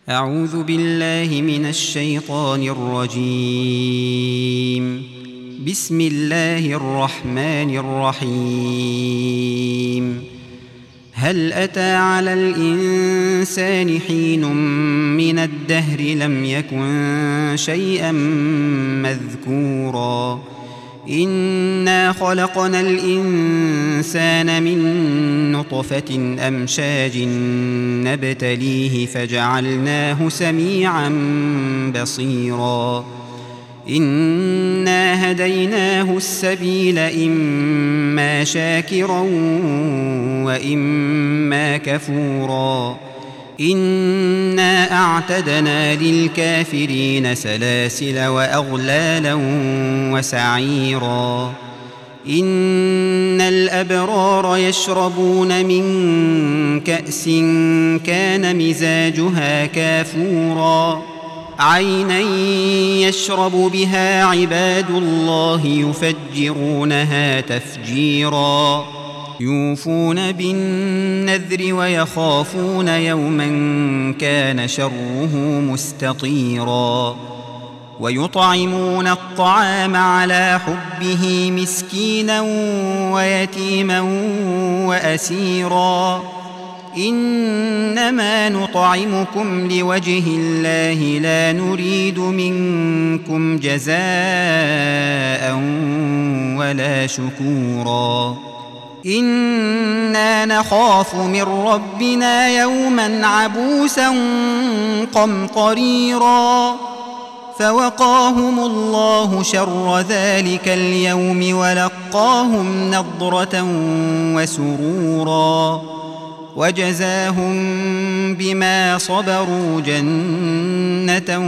أعوذ بالله من الشيطان الرجيم. بسم الله الرحمن الرحيم. هل أتى على الإنسان حين من الدهر لم يكن شيئا مذكورا إنا خلقنا الإنسان من نطفة أمشاج نبتليه فجعلناه سميعا بصيرا إنا هديناه السبيل إما شاكرا وإما كفورا إنا أعتدنا للكافرين سلاسل وأغلالا وسعيرا إن الأبرار يشربون من كأس كان مزاجها كافورا عينا يشرب بها عباد الله يفجرونها تفجيرا يوفون بالنذر ويخافون يوما كان شره مستطيرا ويطعمون الطعام على حبه مسكينا ويتيما وأسيرا إنما نطعمكم لوجه الله لا نريد منكم جزاء ولا شكورا إنا نخاف من ربنا يوما عبوسا قمطريرا فوقاهم الله شر ذلك اليوم ولقاهم نضرة وسرورا وجزاهم بما صبروا جنة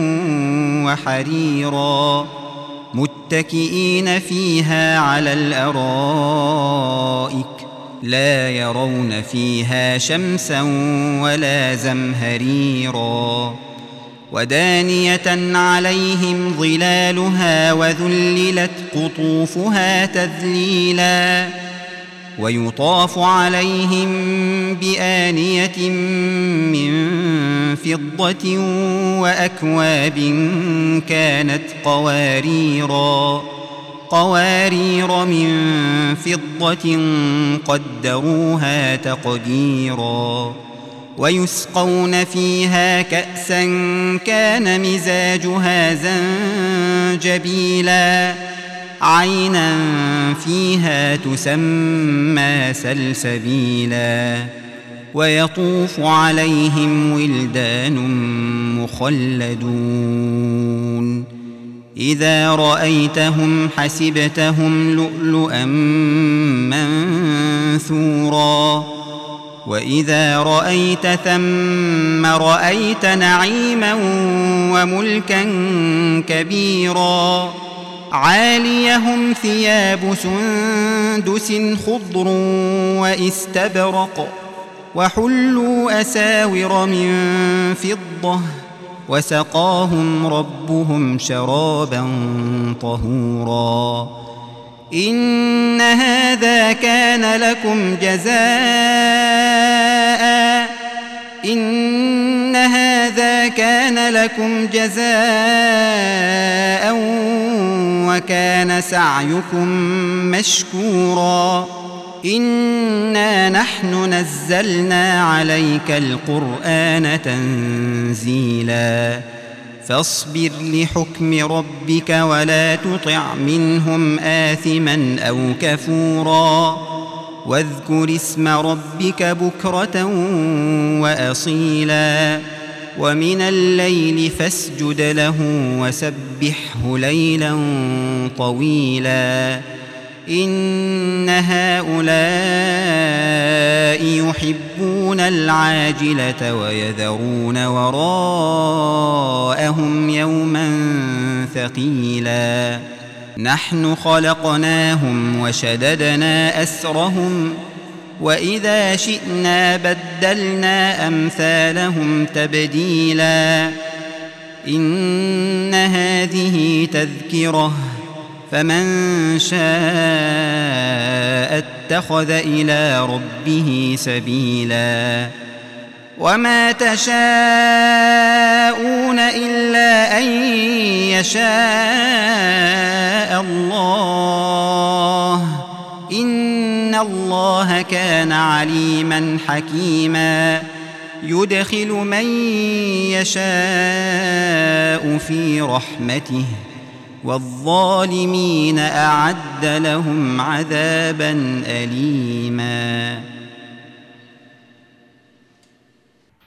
وحريرا متكئين فيها على الأرائك لا يرون فيها شمسا ولا زمهريرا ودانية عليهم ظلالها وذللت قطوفها تذليلا ويطاف عليهم بآنية من فضة وأكواب كانت قوارير من فضة قدروها تقديرا ويسقون فيها كأسا كان مزاجها زنجبيلا عينا فيها تسمى سلسبيلا ويطوف عليهم ولدان مخلدون إذا رأيتهم حسبتهم لؤلؤا منثورا وإذا رأيت ثم رأيت نعيما وملكا كبيرا عاليهم ثياب سندس خضر واستبرق وحلوا أساور من فضة وسقاهم ربهم شرابا طهورا إن هذا كان لكم جزاء وكان سعيكم مشكورا إنا نحن نزلنا عليك القرآن تنزيلا فاصبر لحكم ربك ولا تطع منهم آثما أو كفورا واذكر اسم ربك بكرة وأصيلا ومن الليل فاسجد له وسبحه ليلا طويلا إن هؤلاء يحبون العاجلة ويذرون وراءهم يوما ثقيلا نحن خلقناهم وشددنا أسرهم وإذا شئنا بدلنا أمثالهم تبديلا إن هذه تذكرة فمن شاء اتخذ إلى ربه سبيلا وما تشاءون يشاء الله إن الله كان عليما حكيما يدخل من يشاء في رحمته والظالمين أعد لهم عذابا أليما